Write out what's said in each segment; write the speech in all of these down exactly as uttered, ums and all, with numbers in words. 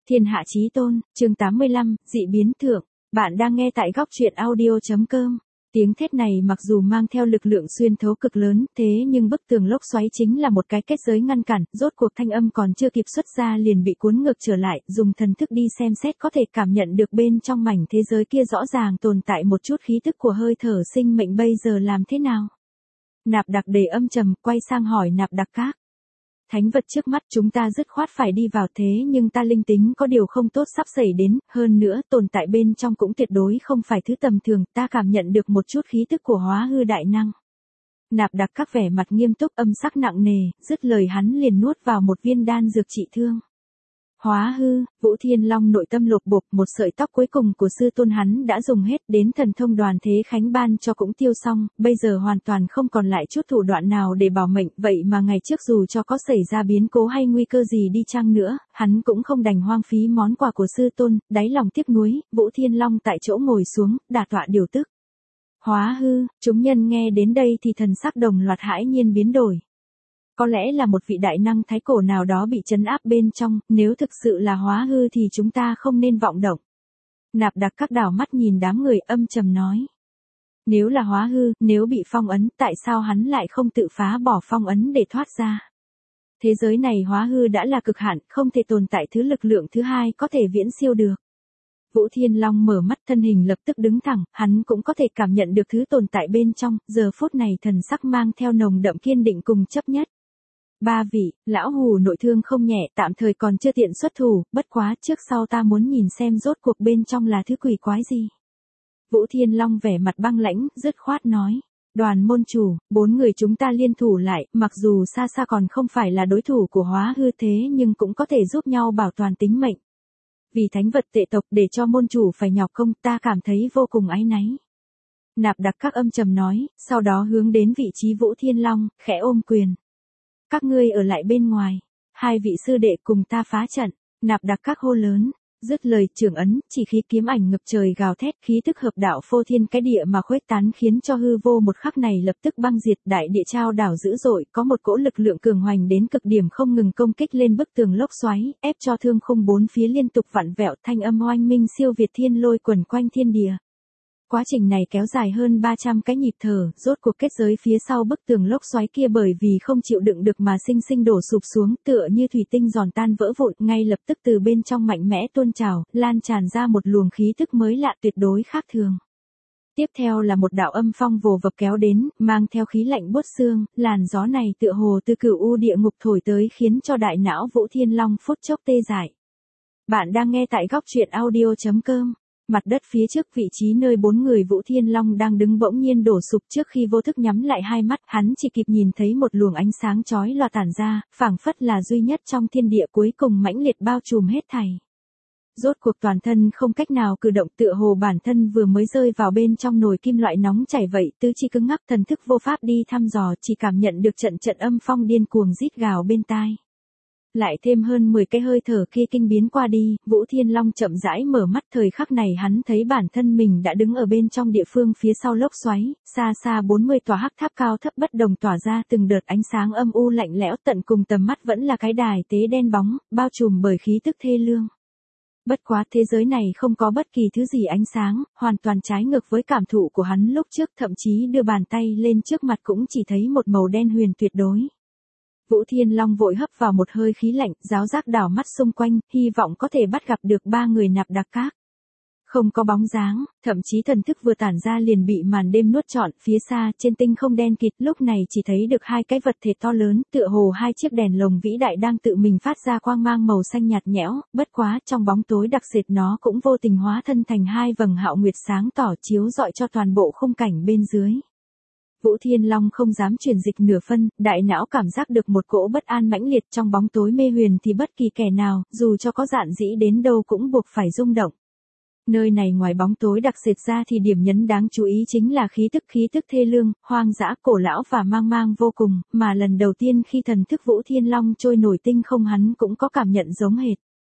Thiên hạ chí tôn, chương tám mươi lăm, dị biến thượng. Bạn đang nghe tại góc truyện audio.com. Tiếng thét này mặc dù mang theo lực lượng xuyên thấu cực lớn, thế nhưng bức tường lốc xoáy chính là một cái kết giới ngăn cản, rốt cuộc thanh âm còn chưa kịp xuất ra liền bị cuốn ngược trở lại, dùng thần thức đi xem xét có thể cảm nhận được bên trong mảnh thế giới kia rõ ràng tồn tại một chút khí tức của hơi thở sinh mệnh, bây giờ làm thế nào? Nạp Đặc Đề âm trầm, quay sang hỏi Nạp Đặc Các. Thánh vật trước mắt chúng ta dứt khoát phải đi vào, thế nhưng ta linh tính có điều không tốt sắp xảy đến, hơn nữa tồn tại bên trong cũng tuyệt đối không phải thứ tầm thường, ta cảm nhận được một chút khí tức của hóa hư đại năng. Nạp Đặc Các vẻ mặt nghiêm túc, âm sắc nặng nề, dứt lời hắn liền nuốt vào một viên đan dược trị thương. Hóa hư, Vũ Thiên Long nội tâm lột bột, một sợi tóc cuối cùng của sư tôn hắn đã dùng hết, đến thần thông đoàn thế khánh ban cho cũng tiêu xong, bây giờ hoàn toàn không còn lại chút thủ đoạn nào để bảo mệnh, vậy mà ngày trước dù cho có xảy ra biến cố hay nguy cơ gì đi chăng nữa, hắn cũng không đành hoang phí món quà của sư tôn, đáy lòng tiếc nuối, Vũ Thiên Long tại chỗ ngồi xuống, đả tọa điều tức. Hóa hư, chúng nhân nghe đến đây thì thần sắc đồng loạt hãi nhiên biến đổi. Có lẽ là một vị đại năng thái cổ nào đó bị trấn áp bên trong, nếu thực sự là hóa hư thì chúng ta không nên vọng động. Nạp Đặc Các đảo mắt nhìn đám người âm trầm nói. Nếu là hóa hư, nếu bị phong ấn, tại sao hắn lại không tự phá bỏ phong ấn để thoát ra? Thế giới này hóa hư đã là cực hạn, không thể tồn tại thứ lực lượng thứ hai có thể viễn siêu được. Vũ Thiên Long mở mắt, thân hình lập tức đứng thẳng, hắn cũng có thể cảm nhận được thứ tồn tại bên trong, giờ phút này thần sắc mang theo nồng đậm kiên định cùng chấp nhất. Ba vị, lão hù nội thương không nhẹ, tạm thời còn chưa tiện xuất thủ, bất quá trước sau ta muốn nhìn xem rốt cuộc bên trong là thứ quỷ quái gì. Vũ Thiên Long vẻ mặt băng lãnh, dứt khoát nói. Đoàn môn chủ, bốn người chúng ta liên thủ lại, mặc dù xa xa còn không phải là đối thủ của hóa hư thế nhưng cũng có thể giúp nhau bảo toàn tính mệnh. Vì thánh vật tệ tộc để cho môn chủ phải nhọc công, ta cảm thấy vô cùng áy náy. Nạp Đặc Các âm trầm nói, sau đó hướng đến vị trí Vũ Thiên Long, khẽ ôm quyền. Các ngươi ở lại bên ngoài, hai vị sư đệ cùng ta phá trận. Nạp Đặc Các hô lớn, dứt lời trưởng ấn, chỉ khí kiếm ảnh ngập trời gào thét, khí tức hợp đạo phô thiên cái địa mà khuếch tán khiến cho hư vô một khắc này lập tức băng diệt, đại địa trao đảo dữ dội, có một cỗ lực lượng cường hoành đến cực điểm không ngừng công kích lên bức tường lốc xoáy, ép cho thương khung bốn phía liên tục vặn vẹo, thanh âm oanh minh siêu việt thiên lôi quần quanh thiên địa. Quá trình này kéo dài hơn ba trăm cái nhịp thở, rốt cuộc kết giới phía sau bức tường lốc xoáy kia bởi vì không chịu đựng được mà sinh sinh đổ sụp xuống, tựa như thủy tinh giòn tan vỡ vụn, ngay lập tức từ bên trong mạnh mẽ tuôn trào, lan tràn ra một luồng khí tức mới lạ tuyệt đối khác thường. Tiếp theo là một đạo âm phong vồ vập kéo đến, mang theo khí lạnh buốt xương, làn gió này tựa hồ từ cửu u địa ngục thổi tới khiến cho đại não Vũ Thiên Long phút chốc tê dại. Bạn đang nghe tại góc truyện audio.com. Mặt đất phía trước vị trí nơi bốn người Vũ Thiên Long đang đứng bỗng nhiên đổ sụp, trước khi vô thức nhắm lại hai mắt, hắn chỉ kịp nhìn thấy một luồng ánh sáng chói lòa tản ra, phảng phất là duy nhất trong thiên địa, cuối cùng mãnh liệt bao trùm hết thảy. Rốt cuộc toàn thân không cách nào cử động, tựa hồ bản thân vừa mới rơi vào bên trong nồi kim loại nóng chảy vậy, tứ chi cứng ngắc, thần thức vô pháp đi thăm dò, chỉ cảm nhận được trận trận âm phong điên cuồng rít gào bên tai. Lại thêm hơn mười cái hơi thở kia kinh biến qua đi, Vũ Thiên Long chậm rãi mở mắt, thời khắc này hắn thấy bản thân mình đã đứng ở bên trong địa phương phía sau lốc xoáy, xa xa bốn mươi tòa hắc tháp cao thấp bất đồng tỏa ra từng đợt ánh sáng âm u lạnh lẽo, tận cùng tầm mắt vẫn là cái đài tế đen bóng, bao trùm bởi khí tức thê lương. Bất quá thế giới này không có bất kỳ thứ gì ánh sáng, hoàn toàn trái ngược với cảm thụ của hắn lúc trước, thậm chí đưa bàn tay lên trước mặt cũng chỉ thấy một màu đen huyền tuyệt đối. Vũ Thiên Long vội hấp vào một hơi khí lạnh, giáo giác đảo mắt xung quanh, hy vọng có thể bắt gặp được ba người Nạp Đặc Các. Không có bóng dáng, thậm chí thần thức vừa tản ra liền bị màn đêm nuốt trọn, phía xa, trên tinh không đen kịt, lúc này chỉ thấy được hai cái vật thể to lớn, tựa hồ hai chiếc đèn lồng vĩ đại đang tự mình phát ra quang mang màu xanh nhạt nhẽo, bất quá, trong bóng tối đặc sệt nó cũng vô tình hóa thân thành hai vầng hạo nguyệt sáng tỏ chiếu rọi cho toàn bộ khung cảnh bên dưới. Vũ Thiên Long không dám chuyển dịch nửa phân, đại não cảm giác được một cỗ bất an mãnh liệt, trong bóng tối mê huyền thì bất kỳ kẻ nào, dù cho có dạn dĩ đến đâu cũng buộc phải rung động. Nơi này ngoài bóng tối đặc sệt ra thì điểm nhấn đáng chú ý chính là khí tức khí tức thê lương, hoang dã, cổ lão và mang mang vô cùng, mà lần đầu tiên khi thần thức Vũ Thiên Long trôi nổi tinh không hắn cũng có cảm nhận giống hệt.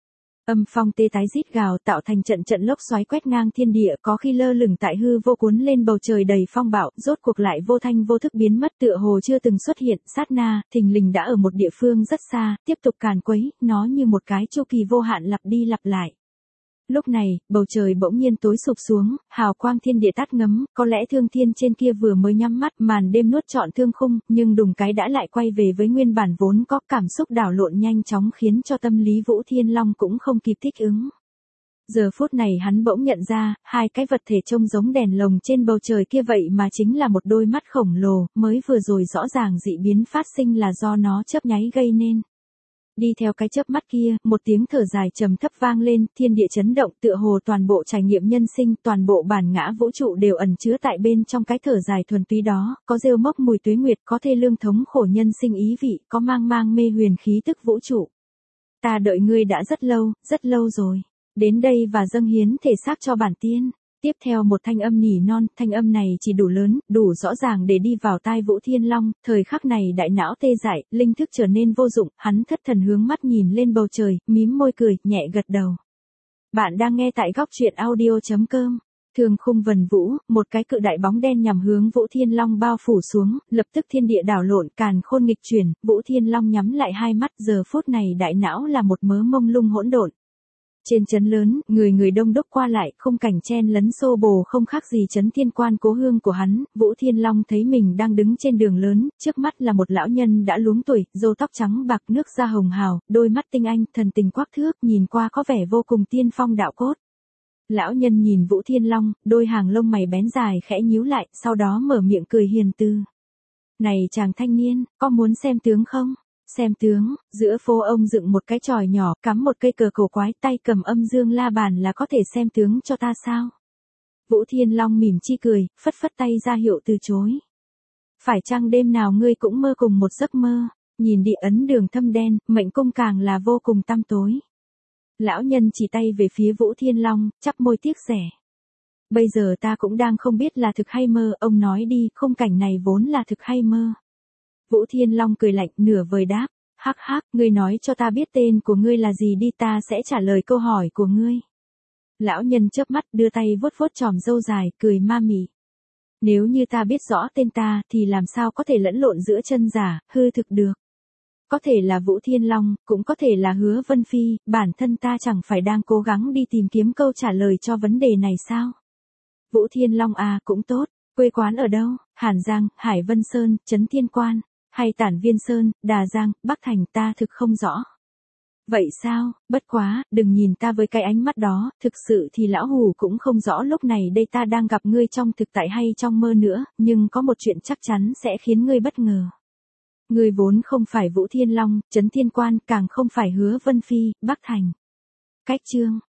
Âm phong tê tái rít gào tạo thành trận trận lốc xoáy quét ngang thiên địa, có khi lơ lửng tại hư vô cuốn lên bầu trời đầy phong bạo, rốt cuộc lại vô thanh vô thức biến mất tựa hồ chưa từng xuất hiện, sát na, thình lình đã ở một địa phương rất xa, tiếp tục càn quấy, nó như một cái chu kỳ vô hạn lặp đi lặp lại. Lúc này, bầu trời bỗng nhiên tối sụp xuống, hào quang thiên địa tắt ngấm, có lẽ thương thiên trên kia vừa mới nhắm mắt, màn đêm nuốt trọn thương khung, nhưng đùng cái đã lại quay về với nguyên bản vốn có, cảm xúc đảo lộn nhanh chóng khiến cho tâm lý Vũ Thiên Long cũng không kịp thích ứng. Giờ phút này hắn bỗng nhận ra, hai cái vật thể trông giống đèn lồng trên bầu trời kia vậy mà chính là một đôi mắt khổng lồ, mới vừa rồi rõ ràng dị biến phát sinh là do nó chớp nháy gây nên. Đi theo cái chớp mắt kia, một tiếng thở dài trầm thấp vang lên, thiên địa chấn động, tựa hồ toàn bộ trải nghiệm nhân sinh, toàn bộ bản ngã vũ trụ đều ẩn chứa tại bên trong cái thở dài thuần túy đó, có rêu mốc mùi tuế nguyệt, có thê lương thống khổ nhân sinh ý vị, có mang mang mê huyền khí tức vũ trụ. Ta đợi ngươi đã rất lâu, rất lâu rồi. Đến đây và dâng hiến thể xác cho bản tiên. Tiếp theo một thanh âm nỉ non, thanh âm này chỉ đủ lớn, đủ rõ ràng để đi vào tai Vũ Thiên Long, thời khắc này đại não tê dại, linh thức trở nên vô dụng, hắn thất thần hướng mắt nhìn lên bầu trời, mím môi cười, nhẹ gật đầu. Bạn đang nghe tại góc truyện audio chấm com. Thường khung vần vũ, một cái cự đại bóng đen nhằm hướng Vũ Thiên Long bao phủ xuống, lập tức thiên địa đảo lộn, càn khôn nghịch chuyển, Vũ Thiên Long nhắm lại hai mắt, giờ phút này đại não là một mớ mông lung hỗn độn. Trên trấn lớn, người người đông đúc qua lại, khung cảnh chen lấn xô bồ không khác gì trấn Thiên Quan cố hương của hắn, Vũ Thiên Long thấy mình đang đứng trên đường lớn, trước mắt là một lão nhân đã luống tuổi, râu tóc trắng bạc nước da hồng hào, đôi mắt tinh anh, thần tình quắc thước, nhìn qua có vẻ vô cùng tiên phong đạo cốt. Lão nhân nhìn Vũ Thiên Long, đôi hàng lông mày bén dài khẽ nhíu lại, sau đó mở miệng cười hiền từ. Này chàng thanh niên, có muốn xem tướng không? Xem tướng, giữa phố ông dựng một cái chòi nhỏ, cắm một cây cờ cổ quái, tay cầm âm dương la bàn là có thể xem tướng cho ta sao? Vũ Thiên Long mỉm chi cười, phất phất tay ra hiệu từ chối. Phải chăng đêm nào ngươi cũng mơ cùng một giấc mơ, nhìn địa ấn đường thâm đen, mệnh cung càng là vô cùng tăm tối. Lão nhân chỉ tay về phía Vũ Thiên Long, chắp môi tiếc rẻ. Bây giờ ta cũng đang không biết là thực hay mơ, ông nói đi, khung cảnh này vốn là thực hay mơ. Vũ Thiên Long cười lạnh, nửa vời đáp, hắc hắc, ngươi nói cho ta biết tên của ngươi là gì đi, ta sẽ trả lời câu hỏi của ngươi. Lão nhân chớp mắt đưa tay vuốt vuốt chòm râu dài, cười ma mị. Nếu như ta biết rõ tên ta thì làm sao có thể lẫn lộn giữa chân giả, hư thực được. Có thể là Vũ Thiên Long, cũng có thể là Hứa Vân Phi, bản thân ta chẳng phải đang cố gắng đi tìm kiếm câu trả lời cho vấn đề này sao? Vũ Thiên Long à, cũng tốt, quê quán ở đâu? Hàn Giang, Hải Vân Sơn, Trấn Thiên Quan, hay Tản Viên Sơn, Đà Giang, Bắc Thành, ta thực không rõ. Vậy sao, bất quá, đừng nhìn ta với cái ánh mắt đó, thực sự thì lão hù cũng không rõ lúc này đây ta đang gặp ngươi trong thực tại hay trong mơ nữa, nhưng có một chuyện chắc chắn sẽ khiến ngươi bất ngờ. Ngươi vốn không phải Vũ Thiên Long, Trấn Thiên Quan, càng không phải Hứa Vân Phi, Bắc Thành. Cách chương,